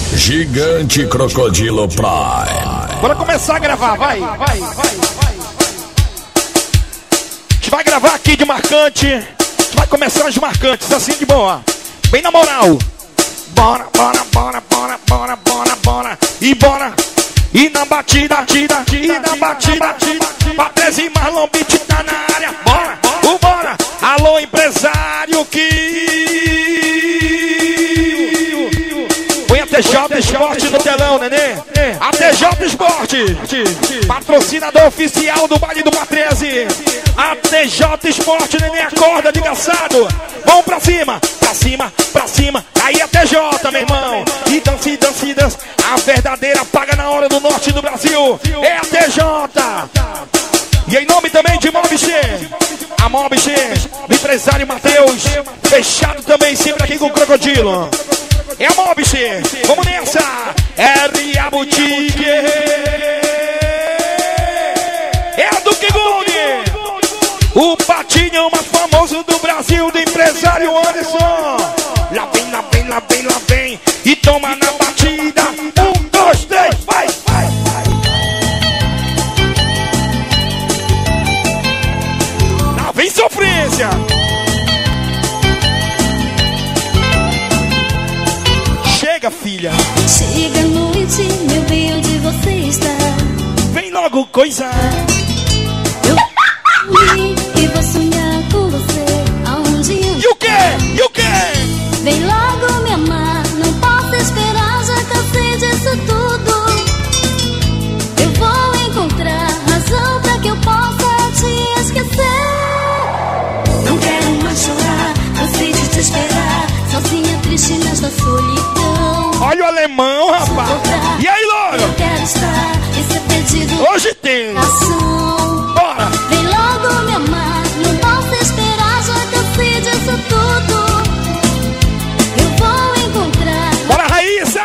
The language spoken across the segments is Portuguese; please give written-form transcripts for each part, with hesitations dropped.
Gigante Crocodilo Prime. Bora começar a gravar, vai. A gente vai gravar aqui de marcante. A gente vai começar as marcantes, assim de boa. Bem na moral. Bora. E bora. E na batida, Patrese e Marlon Beat tá na área. Bora. Alô, empresário que... Põe a TJ Esporte no telão, nenê. A TJ Esporte, patrocinador oficial do baile do Patrese. A TJ Esporte, nenê, acorda, desgraçado. Vamos pra cima. Aí a TJ, meu irmão. E dança. A verdadeira paga na hora do norte do Brasil. É a TJ. E em nome também de Mob G. A Mob G, do empresário Matheus. Fechado também, sempre aqui com o Crocodilo. É a Mob G. Vamos nessa. R.A. Boutique. É a Duque Gold. O patinho mais famoso do Brasil, do empresário Anderson. Lá vem. E toma na batida. 1, 2, 3, vai. Lá vem sofrência. Chega, filha. Chega a noite, meu bem, onde você está? Vem logo coisa. Eu e vou sonhar com você. Aonde eu... E o quê? Vem logo me amar, não posso esperar, já cansei disso tudo. Eu vou encontrar razão pra que eu possa te esquecer. Não quero mais chorar, cansei de te esperar, sozinha, triste nesta solidão. Olha o alemão, rapaz. E aí, logo? Eu quero estar, esse é pedido. Hoje tem. Bora. Vem logo me amar, não posso esperar, já cansei disso tudo. Eu vou encontrar. Bora, Raíssa.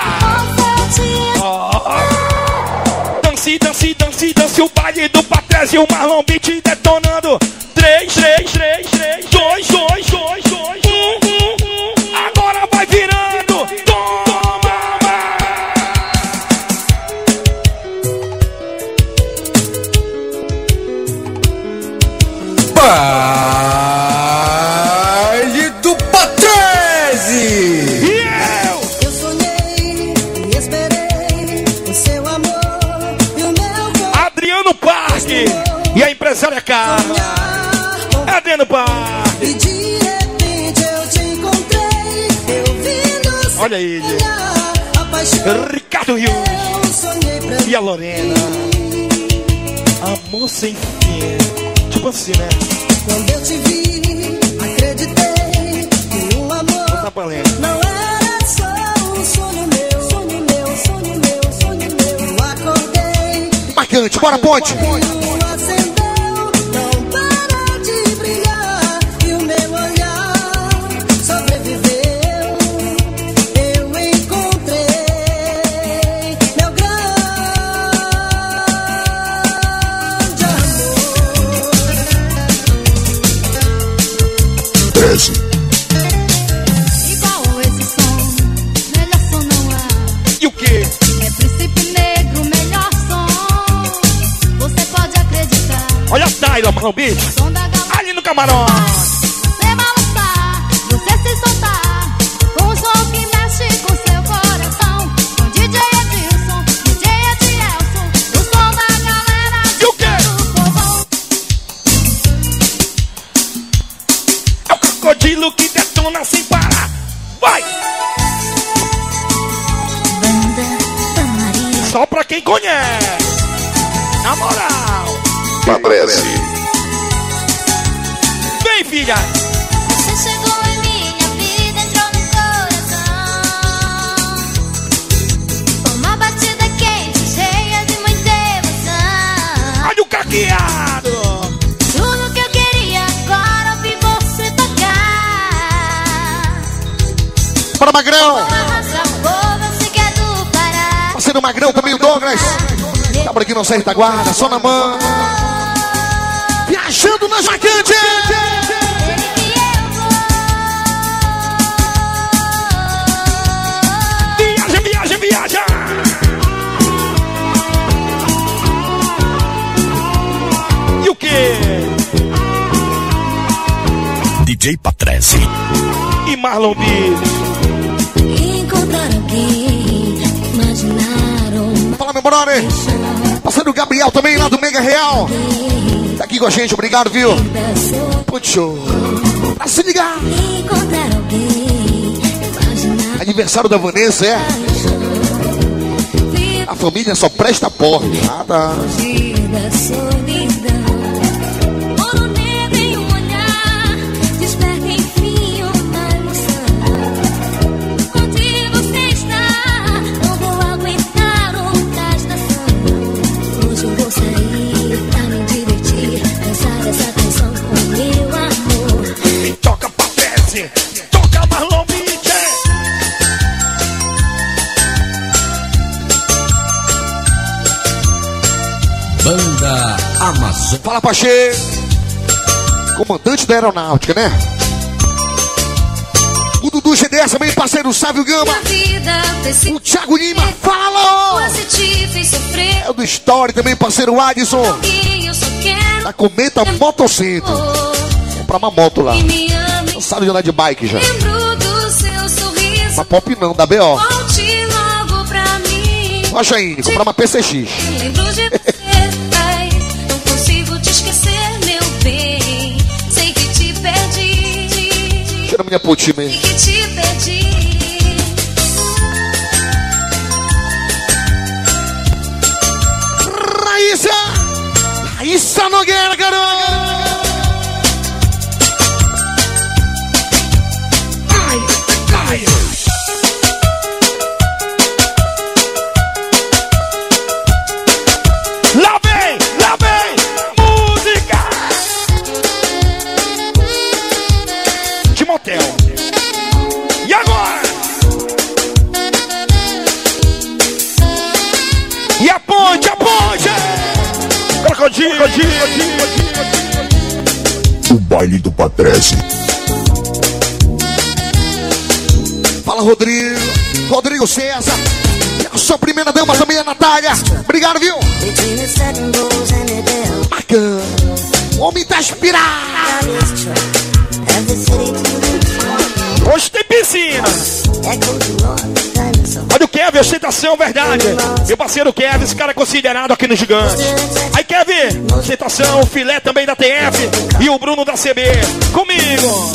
Dance o baile do Patrese e o Marlon Beat detonando. 3, 2, 1. Agora vai virando. Toma! Baile do Patrese. Eu sonhei e esperei o seu amor e o meu Adriano Parque e a empresária Carla. Adriano Parque. E de repente eu te encontrei, eu vi no seu Olha ele. olhar, a paixão Ricardo Rios eu sonhei pra e a Lorena. Amor sem fim. Tipo assim, né? Quando eu te vi, acreditei que o amor Tá valendo. não era só um sonho meu. Eu acordei, Marcante, bora, ponte. a lua acendeu, não para de brilhar e o meu olhar sobreviveu. Eu encontrei meu grande amor. 13. Igual esse som, melhor som não há. E o quê? É Príncipe Negro, melhor som. Você pode acreditar. Olha a Tayla, Marlon Beat. Som da galáxia. Ali no camarote. Você balançar, você se soltar. Com o som que mexe com seu coração. Com DJ Edilson, DJ Edielson. O som da galera E o quê? do povão. É o crocodilo que detona sem parar. Vai! Banda da Maria. Só pra quem conhece. Na moral. Patrese. Vem, filha. Você chegou em minha vida, entrou no coração. Uma batida quente, cheia de muita emoção. Olha o caqueado. Tudo que eu queria agora ouvir você tocar. Bora, Magrão. Arrasa fogo, eu sei que é do Pará. Parceiro Magrão, também o Douglas. Tá por aqui no Serra Itaguarda, só na mão. Viajando nas vacantes. Ele que eu vou. Viaja, viaja, viaja. DJ Patrese e Marlon B. Encontrar alguém, imaginaram. Fala, meu brother. Passando o Gabriel também lá do Mega Real. Tá aqui com a gente, obrigado, viu? Puxou. Pra se ligar. Encontrar alguém, imaginar. Aniversário da Vanessa, é? A família só presta porra. Ah, tá. Fugir da solidão. Ouro negro em um olhar, desperta enfim uma ilusão. Onde você está? Não vou aguentar outra estação. Hoje eu vou sair pra me divertir, dançar essa canção com meu amor. Toca Patrese, toca Marlon B. Banda Amazônia. Fala, Pache. Comandante da aeronáutica, né? O Dudu GDS também, parceiro Sávio Gama. O Thiago Lima, fala! É o do Story também, parceiro Adson. Da Cometa Motocentro. Comprar uma moto lá. Cansado de andar de bike já. Uma pop não, da BO. Rocha aí, comprar uma PCX. Lembro de você, não consigo te esquecer, meu bem. Sei que te perdi. Tira a minha putinha mesmo. Sei que te perdi. Raíssa Nogueira, garoto. Lá vem, música de motel. E agora? E a ponte, Crocodilo. O baile do Patrese. Fala, Rodrigo César. A sua primeira dama também, a Natália. Obrigado, viu? Bacana. O homem tá inspirado. Hoje tem piscina. Olha o Kevin, ostentação, verdade. Meu parceiro Kevin, esse cara é considerado aqui no Gigante. Aí, Kevin, ostentação, o filé também da TF e o Bruno da CB. Comigo.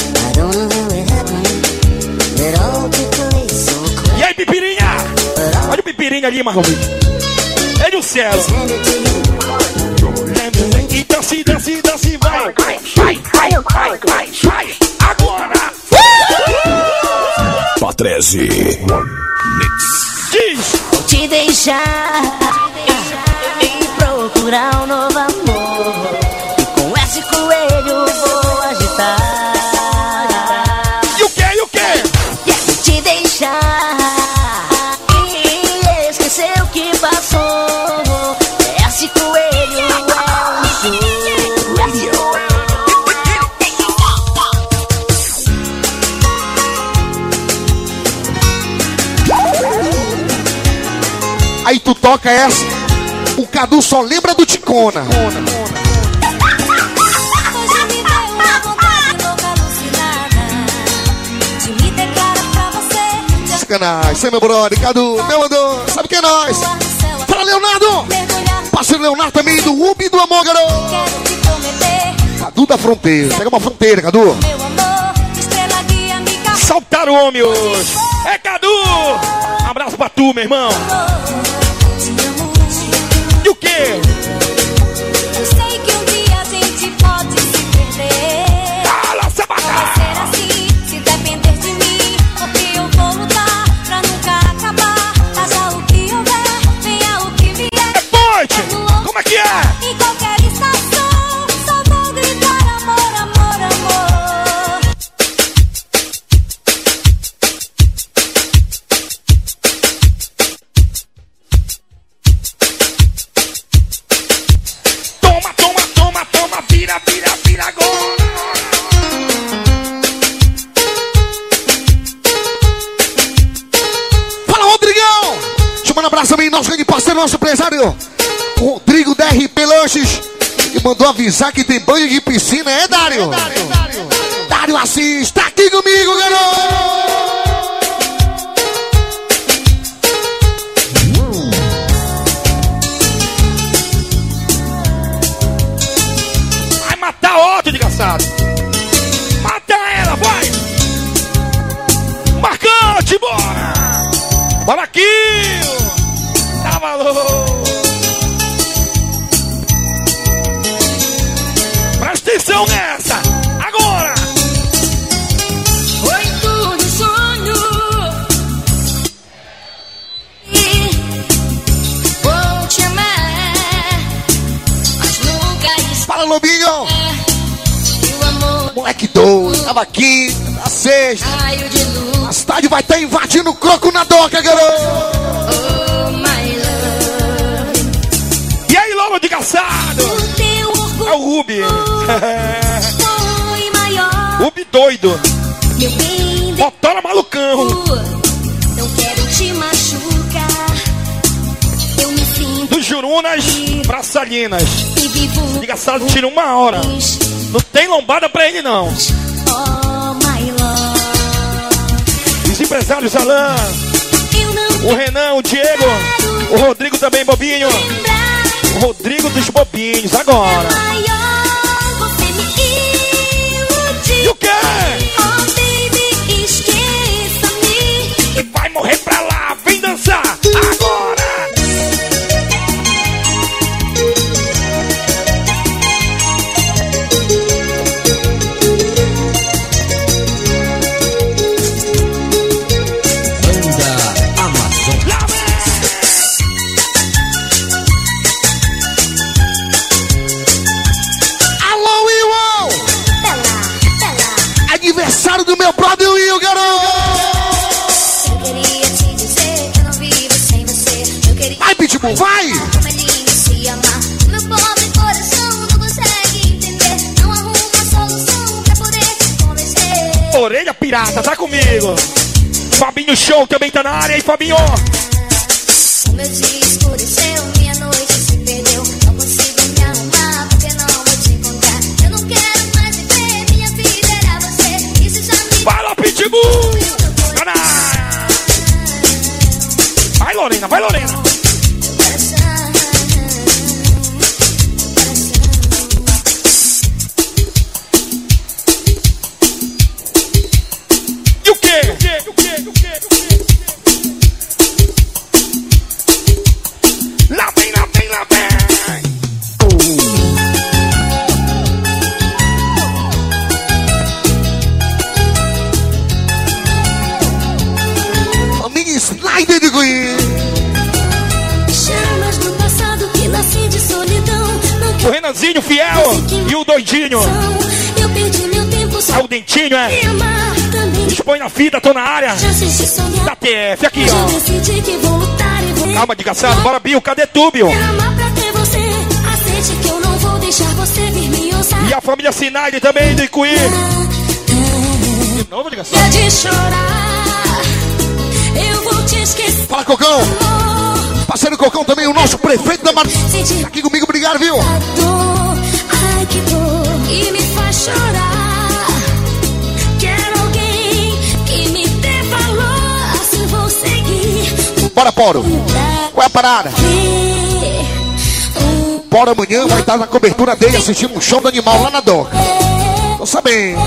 E aí, Pipirinha? Olha o Pipirinha ali, Marlon. Ele e o César. E desce, vai. Agora. Patrese. Diz. Vou te deixar e procurar um novo amor. E com esse coelho vou agitar. E o quê? Vou te deixar e esquecer o que passou. Esse coelho é um show. Aí tu toca essa, o Cadu só lembra do Ticona. Hoje me deu uma vontade louca, alucinada de me declarar pra você. Sacanagem, você é meu brother, Cadu, meu andor, sabe quem é nós? Fala, Leonardo! Parceiro Leonardo também, do Ubi do Amor, garoto! Quero te prometer, Cadu da Fronteira, pega uma fronteira, Cadu! meu amor, estrela guia me carrega. Saltaram o homem hoje. É Cadu! Abraço pra tu, meu irmão. E o quê? Eu sei que um dia a gente pode se perder. Fala, Sabata! Vai ser assim, se depender de mim. Porque eu vou lutar pra nunca acabar. Haja o que houver, venha o que vier. É forte! Como é que é? Em qualquer estação, só vou gritar amor, amor, amor. Toma, vira agora! Fala, Rodrigão! Te mando um abraço também, nosso grande parceiro, nosso empresário Rodrigo da RP Lanches, que mandou avisar que tem banho de piscina, é, Dário? Mário Assis, tá aqui comigo, garoto! Vai matar outro, desgraçado. Mata ela, vai! Marcante, bora! Bora aqui! Tá maluco! Presta atenção nessa! Agora! Foi tudo sonho. E vou te amar, mas nunca Fala, Lobinho! o amor. Moleque doido, tava aqui, na sexta. Raio de luz. A cidade vai estar invadindo o croco na doca, garoto! Oh, my love. E aí, logo de caçado! O teu orgulho É o Rubi! foi maior. Rubi doido! Meu bem, Motora malucão! não quero te machucar. Eu me sinto Dos Jurunas pra Salinas. e vivo. De caçado tira 1 hora. Não tem lombada pra ele, não. Oh, my love. Os empresários Alain, Eu não o Renan, o Diego, o Rodrigo também, bobinho. lembrar. O Rodrigo dos bobinhos, agora. Maior, você me iludiu. E o quê? Oh, baby, esqueça-me. E vai morrer pra lá, vem dançar, agora. Banda Amazon. Lá vem. Alô, Will! Bela. Aniversário do meu brother Will, garoto! Eu queria te dizer que eu não vivo sem você. Eu queria Vai, Pitbull, vai! como é lindo se amar. Meu pobre coração não consegue entender. Não arruma solução pra poder te convencer. Orelha pirata, tá comigo. Fabinho Show também tá na área, hein, Fabinho? O meu dia escureceu, minha noite se perdeu. Não consigo me arrumar porque não vou te encontrar. Eu não quero mais viver, minha vida era você. Isso já me Fala, Pitbull! Tá na área. Vai, Lorena, vai, Lorena. E o quê? Lá vem, lá vem, lá vem. Família Slider de Goiás! Chamas do passado que nasci de solidão. Não O quero Renanzinho fiel e o doidinho. eu perdi meu tempo É só o dentinho, é? me amar também. Expõe na fita, tô na área. Já assisti sonhar. Da TF, aqui, Já ó. decidi que vou lutar e vou Calma, desgraçado. Bora, Bill. Cadê tu, Bill? amar pra ter você. Aceite que eu não vou deixar você vir me usar. E a família Sinai também do Icuí. De novo, desgraçado. É de chorar. Eu vou te esquecer. Fala, Cocão! Amor, Parceiro Cocão também, o nosso prefeito da Mar... senti Tá aqui comigo, obrigado, viu? a dor. Ai, que dor. E me faz chorar. Quero alguém que me dê valor. Assim vou seguir. Bora, Poro! Qual é a parada? Poro amanhã vai estar na cobertura dele assistindo um show do animal lá na doca. Tô sabendo.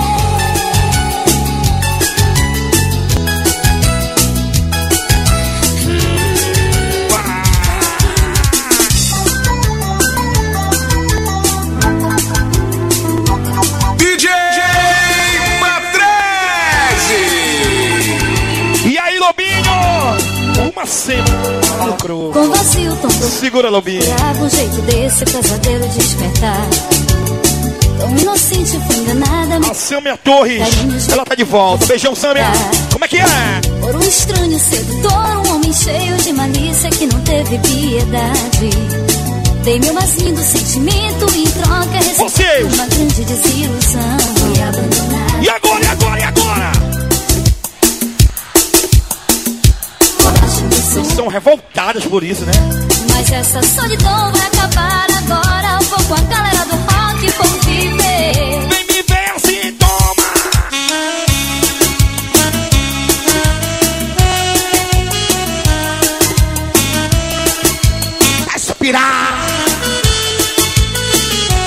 DJ Patrese. E aí, Lobinho? Uma semana no cru. Com vazio tão Segura, Lobinho. procurava um jeito desse pesadelo despertar. Tão inocente, fui enganada. A Sâmia Torres, ela tá de volta. Beijão, Sâmia. Como é que é? Por um estranho sedutor, um homem cheio de malícia que não teve piedade. Dei meu mais lindo sentimento e em troca recebi Vocês. uma grande desilusão. Fui abandonada. E agora, e agora, e agora? São revoltadas por isso, né? Mas essa solidão vai acabar agora. Vou com a galera do rock conviver. Vem me ver assim, toma.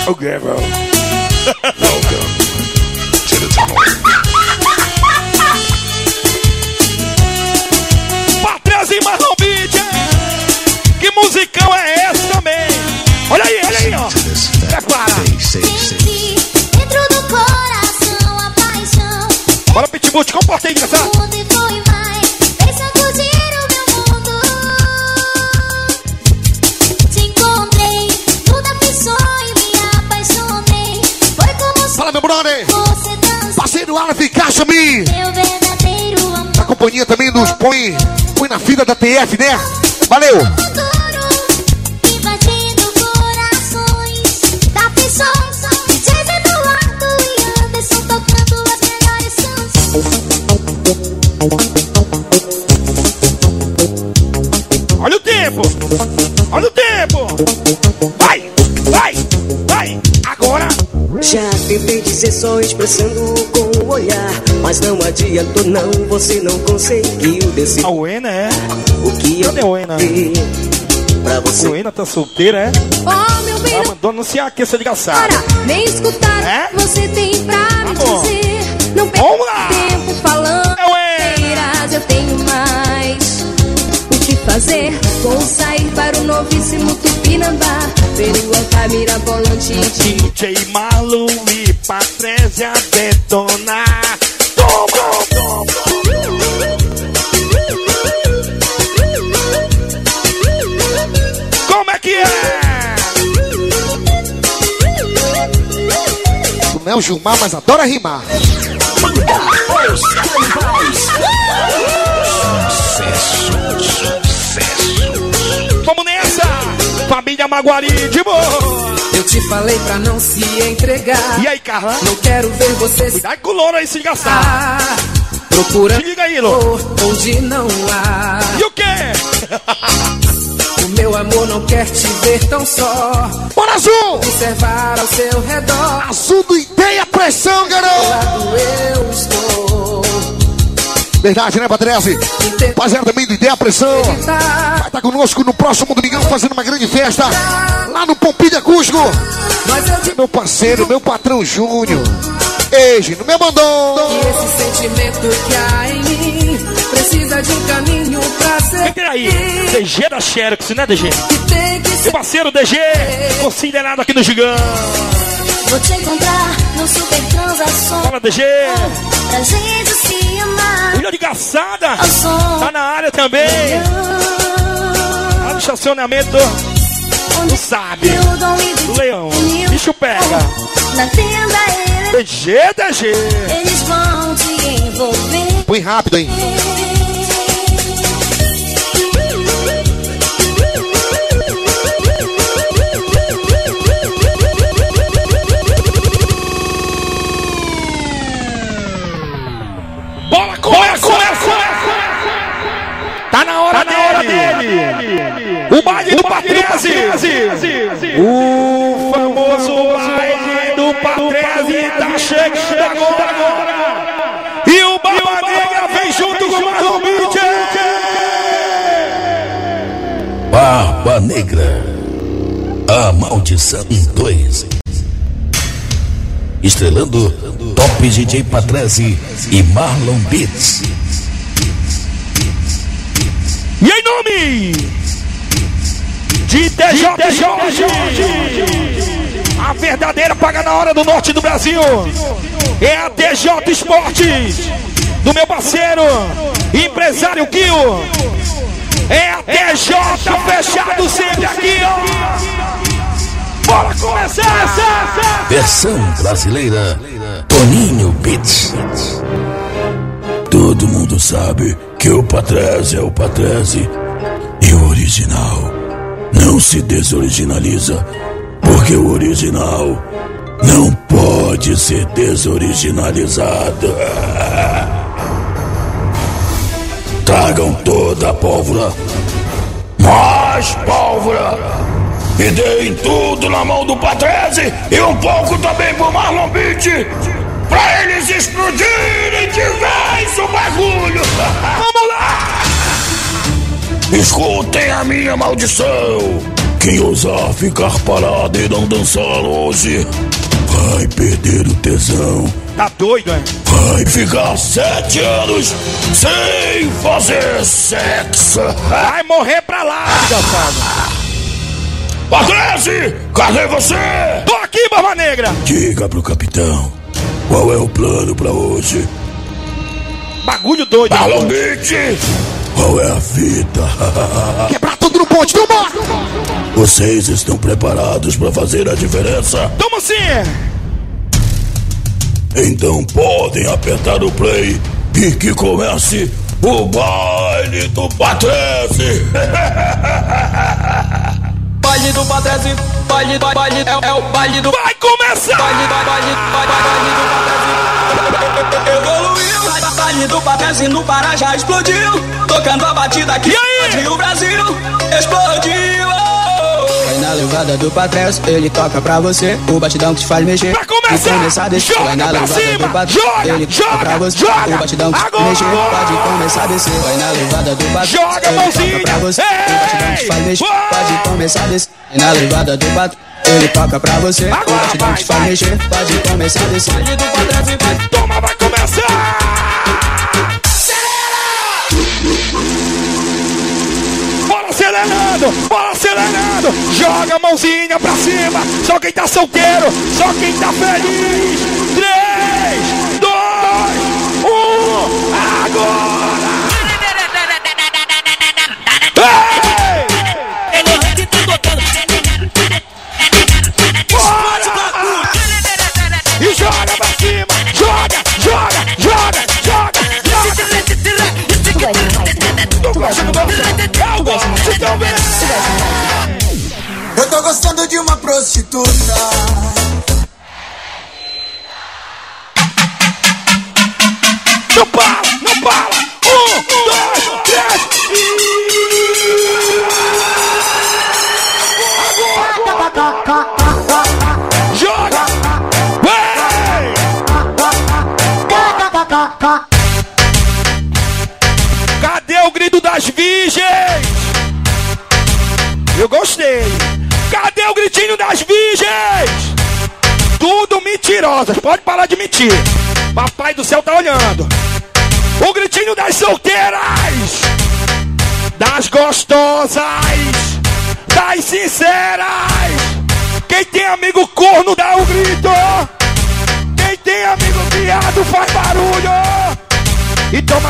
O Gabriel. Patrese e Marlon Beat. Que musicão é esse também? Olha aí, ó. Prepara. Dentro do coração a paixão. Bora, Pitbull, te comporta aí, engraçado. Fala, meu brother. Parceiro Aleph Caixa-me. A companhia também nos põe na fila da TF, né? Valeu. Olha o tempo. Olha o tempo. Vai. Agora. Já tentei dizer só expressando com o olhar, mas não adiantou não, você não conseguiu decidir. A Uena é? O que eu Cadê a Uena? Pra você. A Uena tá solteira, é? Oh, meu bem, Ela mandou anunciar aqui essa desgraçada. para, me escutar, É? você tem pra me bom. dizer. Não Vamos lá. perca tempo falando mentiras, eu tenho mais o que fazer. Vou sair para o novíssimo Tupinambá, ver o Altamira Volante de DJ Marlon e Patrícia detonar. Toma. Como é que é? Tu não é o Gilmar, mas adora rimar. Vamos nessa! Família Maguari, de boa! Eu te falei pra não se entregar. E aí, Carla? Não quero ver você se Cuidado com o louro aí, se engraçar. procura Diga aí, louro. onde não há. E o quê? O meu amor não quer te ver tão só. Bora, Azul! Observar ao seu redor. Azul do Ideia Pressão, garoto! Lado eu estou. Verdade, né, Patrese? Rapaziada também do Ideia Pressão. Vai estar conosco no próximo domingão fazendo uma grande festa lá no Pompilha Acústico. Mas eu digo Meu parceiro, meu patrão Júnior. Ei, Gino, me mandou. que esse sentimento que há em mim precisa de um caminho pra ser. Fica aí, DG da Xerox, né, DG? Que tem que Meu ser. parceiro DG, considerado aqui no Gigante. Vou te encontrar no Super Transações Fala, DG. pra gente se amar. Ilha de Gaçada, Ao som tá na área também. Lá no estacionamento, onde sabe. o dom e Do Leão, bicho pega. na tenda DG. eles vão te envolver. Põe rápido, hein? Bola, começa! Tá na hora dele! O baile do Patrese! O famoso baile do Patrese tá chegando agora! E o Barba Negra vem junto com o Marlon Beat! Barba Negra, a Maldição 2. Estrelando Top DJ Patrese e Marlon Beats. E em nome de TJ Jorge, a verdadeira paga na hora do norte do Brasil é a TJ Esportes, do meu parceiro, empresário Kio. É a TJ fechado sempre aqui, ó. Bora começar! Versão brasileira, Toninho Beats. Todo mundo sabe que o Patrese é o Patrese e o original não se desoriginaliza, porque o original não pode ser desoriginalizado. Tragam toda a pólvora, mais pólvora, e deem tudo na mão do Patrese e um pouco também pro Marlon Beat, pra eles explodirem de vez o bagulho. Vamos lá! Escutem a minha maldição. Quem ousar ficar parado e não dançar hoje vai perder o tesão. Tá doido, é? Vai ficar 7 anos sem fazer sexo. Vai morrer pra lá, desgraçado. Patrese, cadê você? Tô aqui, Barba Negra. Diga pro capitão, qual é o plano pra hoje? Bagulho doido. Marlon Beach, qual é a fita? Quebrar tudo no ponte, toma! Vocês estão preparados pra fazer a diferença? Tamo sim. Então podem apertar o play e que comece o baile do Patrese. Baile do Patrese, baile, é o baile do... Vai começar! Baile do Patrese. Evoluiu, baile do Patrese no Pará já explodiu. Tocando a batida aqui, e o Brasil explodiu. Vai na levada do Patrese, ele toca pra você. O batidão que te faz mexer. Vai começar a descer. Vai na levada do Patrese, ele toca pra você. O batidão que te faz mexer. Pode começar a descer. Vai na levada do Patrese, joga a mãozinha pra você. O batidão que te faz mexer. Pode começar a descer. Vai na levada do Patrese, ele toca pra você. O batidão que te faz mexer. Pode começar a descer. Baile do Patrese, vai. Toma, vai começar! Bora acelerando, joga a mãozinha pra cima, só quem tá solteiro, só quem tá feliz. 3, 2, 1, agora! Bora! E joga pra cima, joga! Eu tô gostando de uma prostituta. Não para! 1, 2, 3 joga! Cadê o grito das virgens? Eu gostei. Cadê o gritinho das virgens? Tudo mentirosas, pode parar de mentir. Papai do céu tá olhando. O gritinho das solteiras, das gostosas, das sinceras. Quem tem amigo corno dá um grito. Quem tem amigo viado faz barulho. E toma.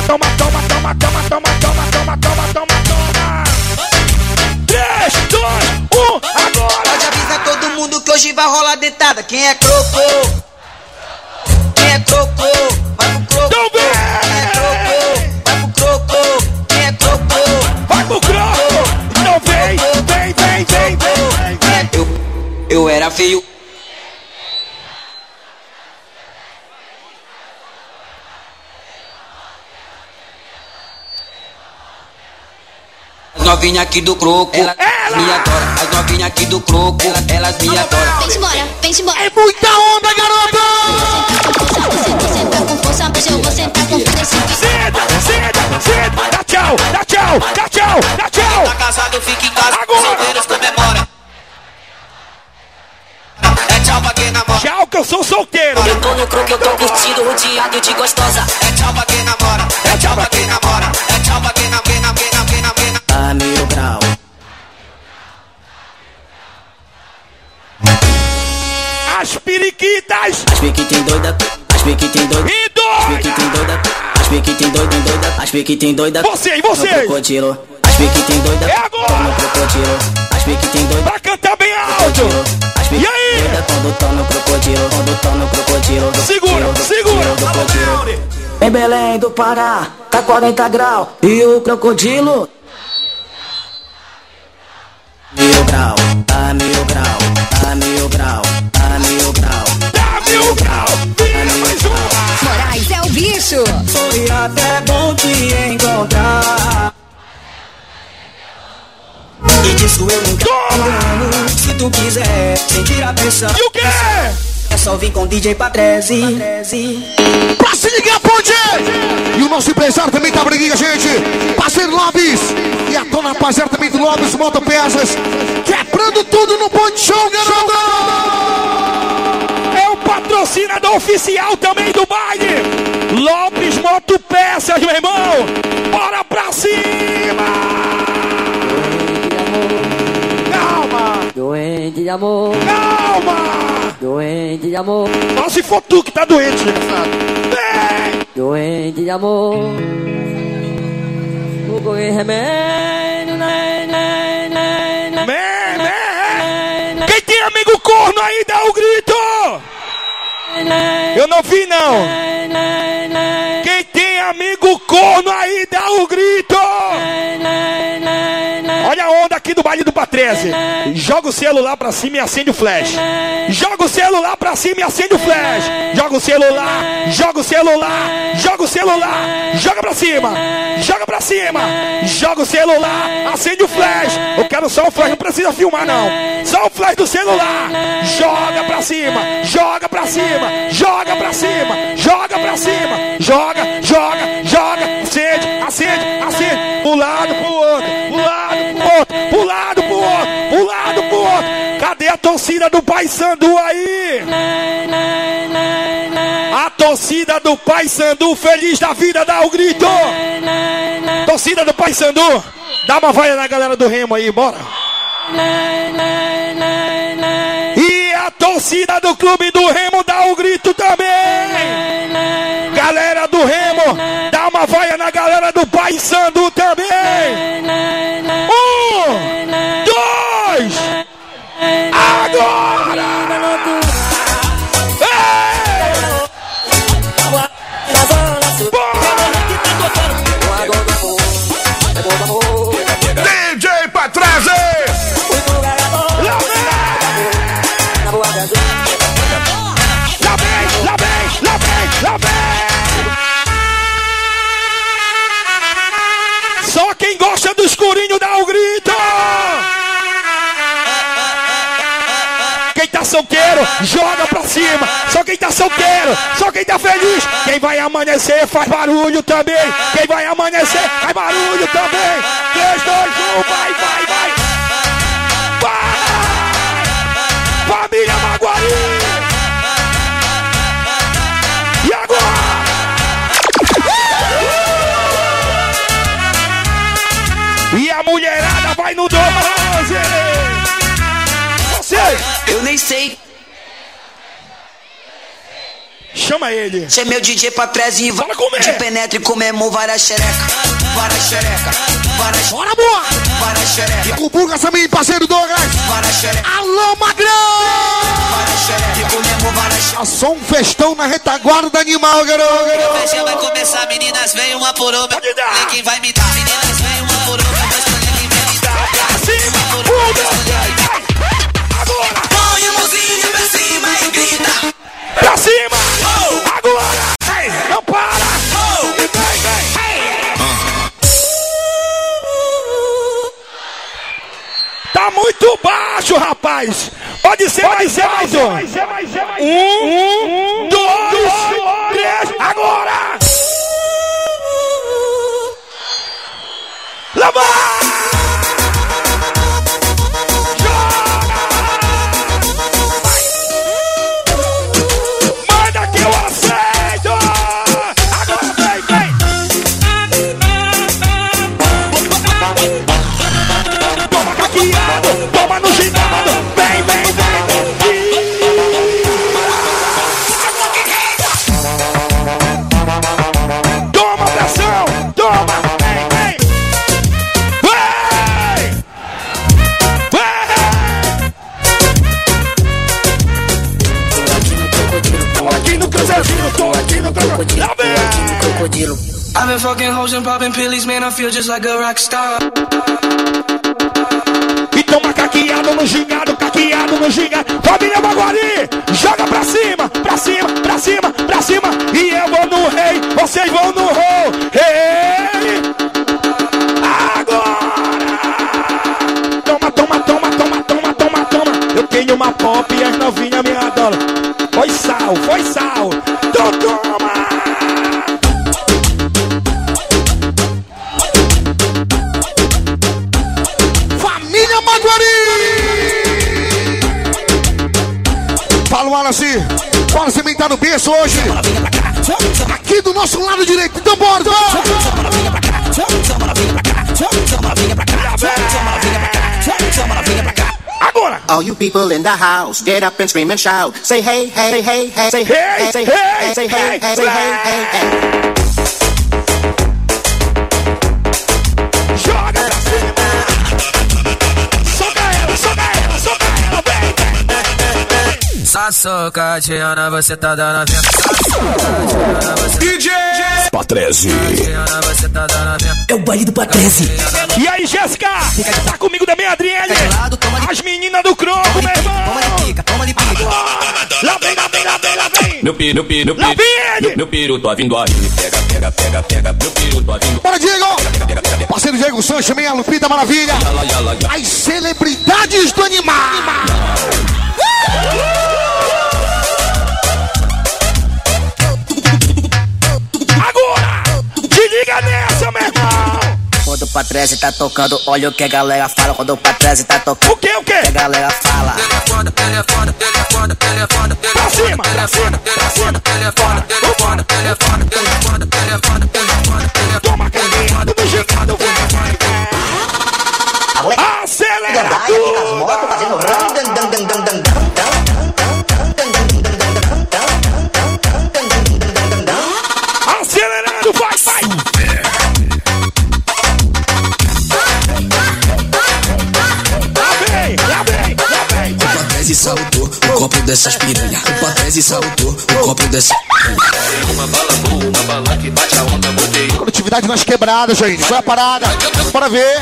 3, 2, 1, agora! Pode avisar todo mundo que hoje vai rolar dentada. Quem é croco? Quem é croco? Vai pro croco. Não vem! Quem é croco? Vai pro croco. Quem é croco? Vai pro croco! Não vem! Eu era feio. As novinhas aqui do croco, elas me adoram. As novinhas aqui do croco, elas me adoram. Vem embora. É muita onda, garota! Senta com força, mas eu vou sentar com força. Senta! Dá tchau! Tá casado, fica em casa, agora. solteiros comemora. É tchau pra quem namora. Tchau que eu sou solteiro! Eu tô no croco, eu tô curtindo, rodeado de gostosa. É tchau pra quem namora. É tchau pra quem namora. É tchau pra quem namora. A 1000 grau. As periquitas! As piquitem doida, as piquitem doida. E As piquitem doida, as piquitem doida. As piquitem doida. Você! No crocodilo. As piquitem doida. É agora! No crocodilo. As piquitem doida. Pra cantar bem alto! As E aí? doida quando tão no crocodilo. Quando tão no crocodilo. Segura! Em Belém do Pará, tá 40 graus. E o crocodilo? 1000 grau, a 1000 grau, a 1000 grau, a 1000 grau. Dá 1000 grau! Vira mais uma! Moraes é o bicho. Foi até bom te encontrar. E disso eu não Toma! Se tu quiser sentir a pressão, E o quê? é só vir com DJ Patrese. Pra se ligar, ponte! E o nosso empresário também tá briguinha, gente. Parceiro Lobis. E a dona rapaziada também do Lobis Motopeças. Quebrando oficial também do baile. Lopes Motopeças, meu irmão. Bora pra cima. Calma. Doente de amor. Calma. Doente de amor. Só se for tu que tá doente, desgraçado. Vem. Doente de amor. Vou correr remédio. Quem tem amigo corno aí, dá o grito. Eu não vi, não. Quem tem amigo corno aí, dá o grito. Olha a onda aqui do baile do Patrese. Joga o celular pra cima e acende o flash. Joga o celular pra cima e acende o flash. Joga o celular, joga o celular, joga o celular, joga pra cima, joga pra cima, joga o celular, acende o flash. Eu quero só o flash, não precisa filmar não. Só o flash do celular. Joga pra cima, joga pra cima, joga pra cima, joga pra cima, joga, joga, joga, acende, acende, acende. Pro lado, pro outro, pro lado, pro outro, pro lado, pro outro, pro lado, pro outro. Cadê a torcida do Paysandu aí? A torcida do Paysandu, feliz da vida, dá o grito. Torcida do Paysandu, dá uma vaia na galera do Remo aí, bora. E a torcida do Clube do Remo dá o grito também. Galera do Remo, dá uma vaia na galera do Paysandu também. 1, 2, agora! DJ Patrese! Lá vem! Só quem gosta do escurinho dá o grito! Quem tá solteiro, joga pra cima! Só quem tá solteiro, só quem tá feliz! Quem vai amanhecer faz barulho também! Quem vai amanhecer faz barulho também! 3, 2, 1, vai! Família Maguari! E agora? E a mulherada vai no 12! Você! Eu nem sei. Chama ele! Você é meu DJ Patrese e vai de penetra e comemos várias xereca. Várias xereca. Várias. Bora, boa! Várias xereca. E com o Burgas também, parceiro Douglas! Várias xereca. Alô, Magrão! Várias xereca. E comemos várias xereca. Só um festão na retaguarda animal, garoto! O festão vai começar, meninas, vem uma por uma. Escolher quem vai me dar. Meninas, vem uma por uma. Vou escolher quem vai me dar. Pra cima, agora! põe a mãozinha pra cima e grita. Pra cima! Agora! Não para! Tá muito baixo, rapaz! Pode ser mais um! 1, 2, 3, agora! Lá vai! Toma no gingado, vem. Toma pressão, toma, vem. Tô aqui no crocodilo, lá vem. I've been fucking hoes and popping pillies, man, I feel just like a rock star. E toma caqueado no gingado. Família Maguari, joga pra cima. E eu vou no rei, vocês vão no rol. Rei! Agora! Toma. Eu tenho uma pop e as novinhas me adoram. Foi sal. Então toma! Família Maguari! Fala o Wallace! Bora sementar no berço hoje. Aqui do nosso lado direito. Então bora, agora! All you people in the house, get up and scream and shout. Say hey, hey, hey, hey, say hey, say hey, say hey, say hey, hey. Joga pra cima! Soca ela, vem! Só socadinha, você tá dando a venda. DJ Patrese. É o baile do Patrese. E aí, Jéssica? Tá comigo também, Adriele? As meninas do Croco, meu irmão! Lá vem! Meu piru, tô vindo aí. Pega, meu piru, tô vindo. Bora, Diego! Parceiro Diego Sancho, também a Lupita Maravilha. As celebridades do animal. Agora! Te liga nessa, meu irmão! Quando o Patrese tá tocando, olha o que a galera fala. Quando o Patrese tá tocando, O quê? o que a galera fala. Pra cima! Toma caneta do gigado, acelera tudo! Fazendo acelerando, vai! Lá vem! O Patrese saltou o copo dessas piranha. O Patrese saltou o copo dessa. Uma bala boa, uma bala que bate a onda, botei. Coletividade nas quebradas, gente. Foi a parada. Bora ver.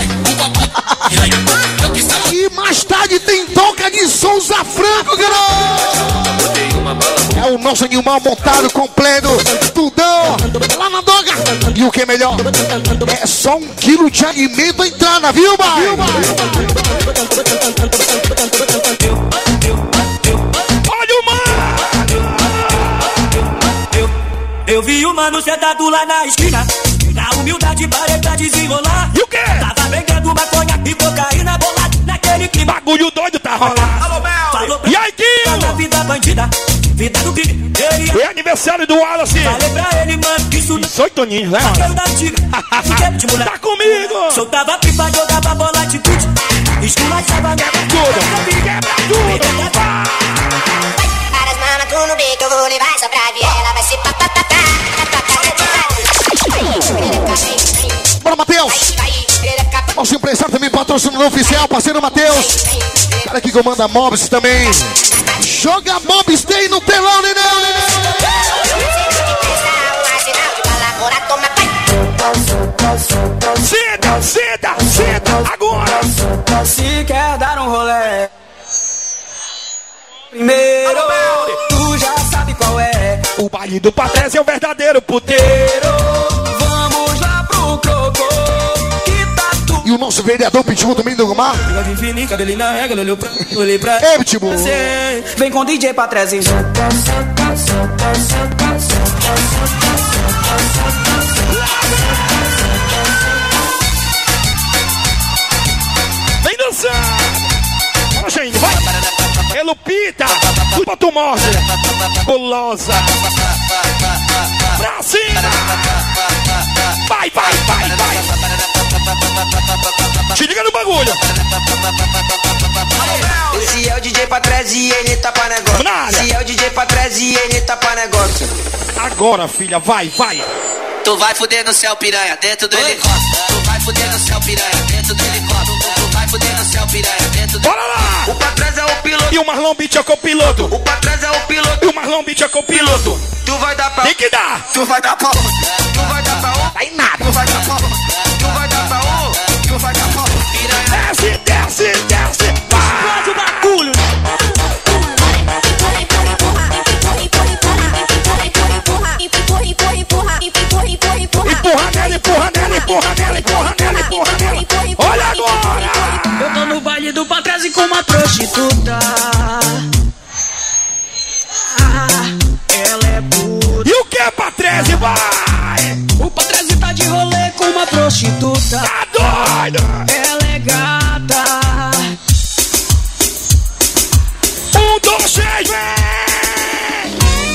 E mais tarde tem toca de Souza Franco, garoto. É o nosso animal montado completo. Tudão. Lá na doga. E o que é melhor? É só 1 quilo de alimento a entrada, viu, pai? Olha o mar! Eu vi o mano sentado lá na esquina. Na humildade parei pra desenrolar. E o quê? Tava vendendo maconha e cocaína bolado naquele clima. Bagulho doido tá rolando. Falou pra E aí, Guinho? da vida bandida, vida do crime. Ele É aniversário do Wallace. falei pra ele, mano, que isso não 18 aninhos, né? quero da antiga. De mulher. Tá comigo! Soltava pipa, jogava bola de put. Esculachava Quebra tudo! Para as mamas, tu no beco, eu vou levar só pra viela. Vai ser papapá. Bora, Matheus! Nosso empresário também, patrocinador oficial, parceiro Matheus. Cara que comanda Mobs também. Joga Mobs Day no telão, neném! Senta, agora! Se quer dar um rolê, primeiro, tu já sabe qual é. O baile do Patrese é o verdadeiro puteiro. Vamos lá pro Crocô, que tá tudo. E o nosso vereador Pitbull também do Gomar. Bigode fininho, cabelo na regra, olhei pra Ei, Pitbull! vem com DJ Patrese. Vem dançando! Fala, gente, vai! É Lupita! Tudo tu mostra! Gulosa! Pra cima! Vai! Te liga no bagulho! Esse é o DJ Patrese e ele tá pra negócio. Esse é o DJ Patrese e ele tá pra negócio. Agora, filha, vai! Tu vai fuder no céu, piranha, dentro do helicóptero. Tu vai fuder no céu, piranha, dentro do helicóptero. Tu vai fuder no céu, piranha, dentro do... Bora lá! O Patrese é o piloto. E o Marlon Beach é copiloto. O Patrese é o piloto. E o Marlon Beach é copiloto. Tu vai dar pra... Tem que dar! Tu vai dar pra... Tu vai dar pra um. Vai nada! Tu vai dar pra... Tu vai dar pra um. Tu vai dar pra... Piranha. Desce! Vai! Faz o bagulho. Empurra nela! Olha agora! Eu tô no baile do Patrese com uma prostituta. Ela é puta. E o que, Patrese? Vai! O Patrese tá de rolê com uma prostituta. Tá doido! Ela é gata. 1, 2, 3, vem!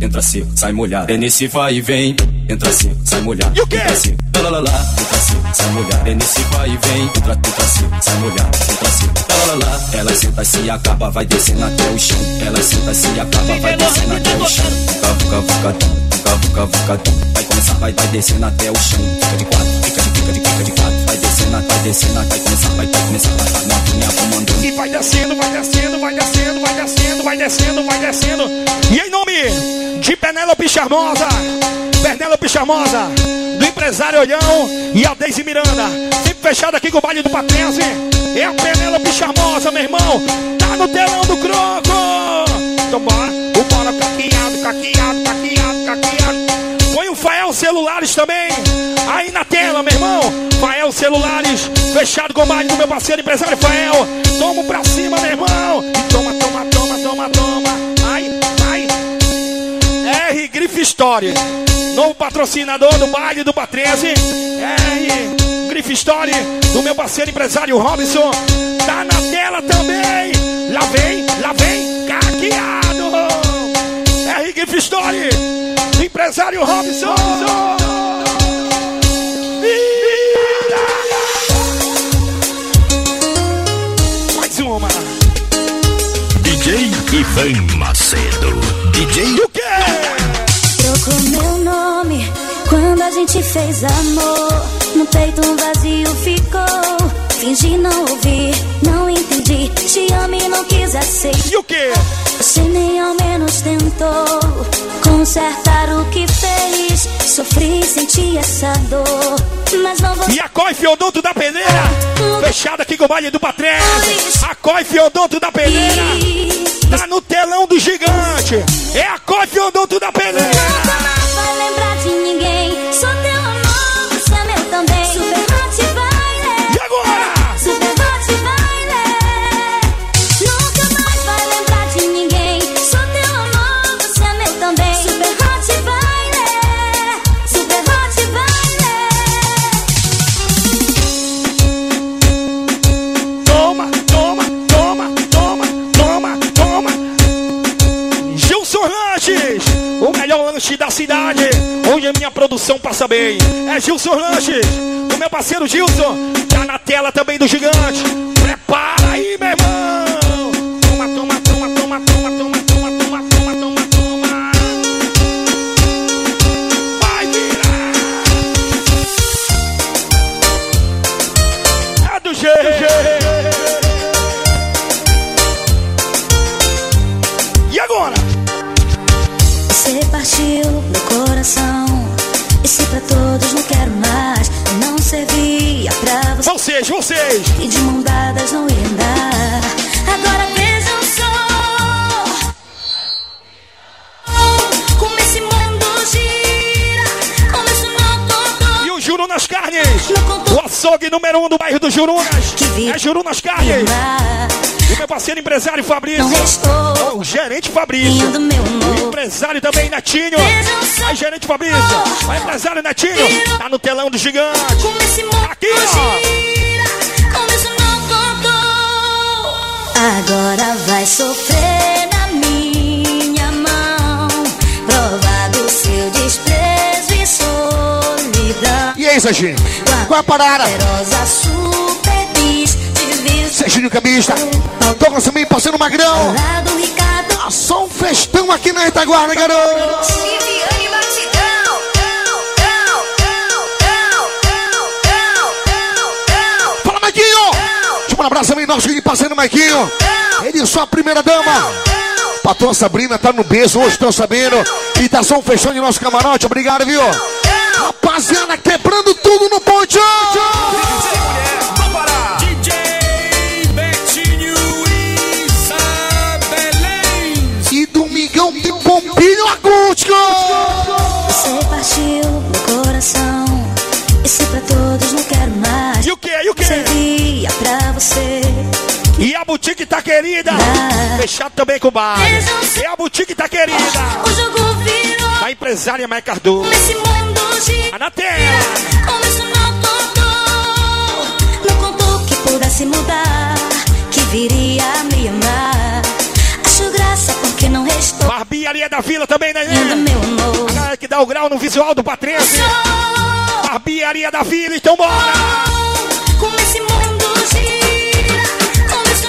entra seco, sai molhado. É nesse vai e vem, entra seco, sai molhado. E o quê? Entra seco, lá, lá, lá, entra seco, sai molhado. É nesse vai e vem, entra seco, sai molhado. Entra seco, lá, lá, lá. Ela senta se acaba, vai descendo até o chão. Ela senta se acaba, vai descendo até o chão. Vai começar, vai descendo até o chão. Fica de quatro, fica de quatro. Vai descendo, vai começar, vai novinha comandando. E vai descendo, vai descendo, vai descendo, vai descendo, vai descendo, vai descendo. E em nome de Penélope Charmosa, do empresário Olhão e a Deise Miranda, sempre fechado aqui com o baile do Patrese. É a Penélope Charmosa, meu irmão, tá no telão do Croco. Então bora, o bora caqueado. Põe o Fael Celulares também aí na tela, meu irmão. Fael Celulares, fechado com o baile do meu parceiro empresário Fael. Toma pra cima, meu irmão. E toma. Ai. R Grife Story, novo patrocinador do baile do Patrese. R Grife Story, do meu parceiro empresário Robson. Tá na tela também. Lá vem, caqueado. R Grife Story, do empresário Robson. Mais uma. DJ Ivan Macedo. DJ o quê? Trocou meu nome quando a gente fez amor. No peito um vazio ficou. Fingi não ouvir, não entendi. Te amo e não quis aceitar. E o quê? Você nem ao menos tentou consertar o que fez. Sofri, senti essa dor, mas não vou... E a Coife Odonto da Peneira, fechado aqui com o baile do Patrese. A Coife Odonto da Peneira tá no telão do gigante. É a Coife Odonto da Peneira. Nunca mais vai lembrar de ninguém. Sou teu amor, você é meu também. Super Hot Baile. E agora? Super Hot Baile. Nunca mais vai lembrar de ninguém. Sou teu amor, você é meu também. Super Hot Baile. Super Hot Baile. Toma. Gilson Lanches, o melhor lanche da cidade, onde a minha produção passa bem. É Gilson Lanches, o meu parceiro Gilson, tá na tela também do gigante. Prepara aí, meu irmão. Toma. Vai virar. É do jeito. E agora? Você partiu meu coração. E se pra todos não quero mais, eu não servia pra você. Vocês. E de mão dadas não ia andar. Agora vejam só como esse mundo gira, como isso não todo. E o Juru nas Carnes, o açougue número 1 do bairro do Jurunas. É Juru nas Carnes. O meu parceiro empresário Fabrício, o gerente Fabrício, o empresário também Netinho, aí gerente Fabrício, o empresário Netinho, tá no telão do gigante. Aqui, ó. Agora vai sofrer na minha mão, provar do seu desprezo e solidão. E aí, Serginho? Qual é a parada? Serginho Camista, Douglas também passando magrão. Só um festão aqui na retaguarda, garoto. Viviane Batidão. Fala, Maiquinho. Deixa um abraço também, nosso que passando, Maiquinho. Ele só a primeira dama. Patroa Sabrina tá no beijo hoje, tô sabendo. E tá só um festão de nosso camarote, obrigado, viu? Rapaziada, quebrando tudo no ponte. De Pompilho Acústico. Você partiu meu coração. E se pra todos não quero mais. E o quê? Servia pra você. E a boutique tá querida. Fechado também com o bar. E a boutique tá querida. O jogo virou. Da empresária Maia Cardoso. Nesse mundo gira. Tá na tela. Como isso não contou. Não contou que pudesse mudar. Que viria a me amar. Acho graça porque não restou. Barbie Barbearia da Vila também, né? A galera que dá o grau no visual do Patrese. Barbearia da Vila, então bora! Como esse mundo gira, como esse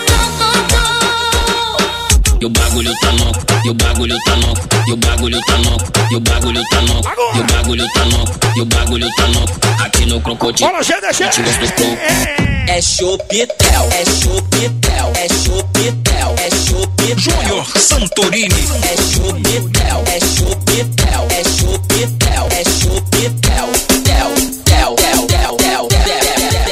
mundo. E o bagulho tá louco, e o bagulho tá louco, e o bagulho tá louco, e o bagulho tá louco, e o bagulho tá louco, e o bagulho tá louco. Aqui no Crocodilo. Bora, gente, é Chopitel, é Chopitel, é Chopitel, é Chopitel. Júnior Santorini. É Chopitel, é Chopitel, é Chopitel, é Chopitel. Tel, tel, tel, tel, tel, tel.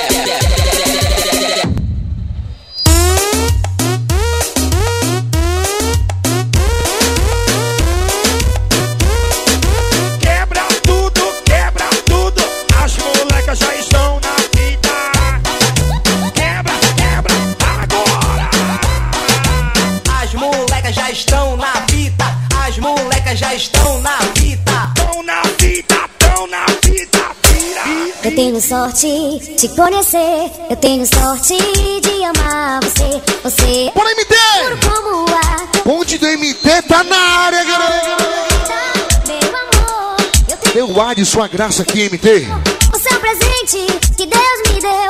Quebra tudo, as molecas já estão na fita. Quebra, quebra, agora. As molecas já estão na fita, as molecas já estão na fita. Tão na fita, vira. Eu tenho sorte de conhecer, eu tenho sorte de amar você. Você Bora, MT! puro como o ar. Ponte do MT tá na área, galera. Meu amor, eu tenho Deu ar de sua graça aqui, MT. o seu presente que Deus me deu.